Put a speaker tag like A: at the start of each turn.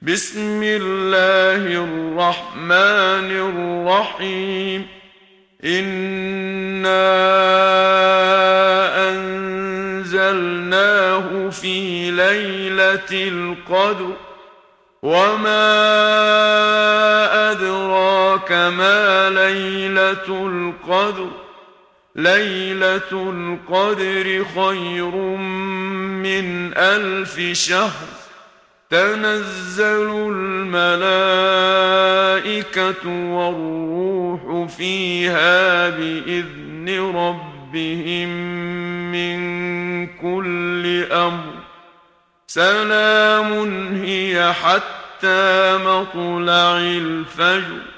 A: بسم الله الرحمن الرحيم إنا أنزلناه في ليلة القدر وما أدراك ما ليلة القدر ليلة القدر خير من 1000 شهر تنزل الملائكة والروح فيها بإذن ربهم من كل أمر سلام هي حتى مطلع الفجر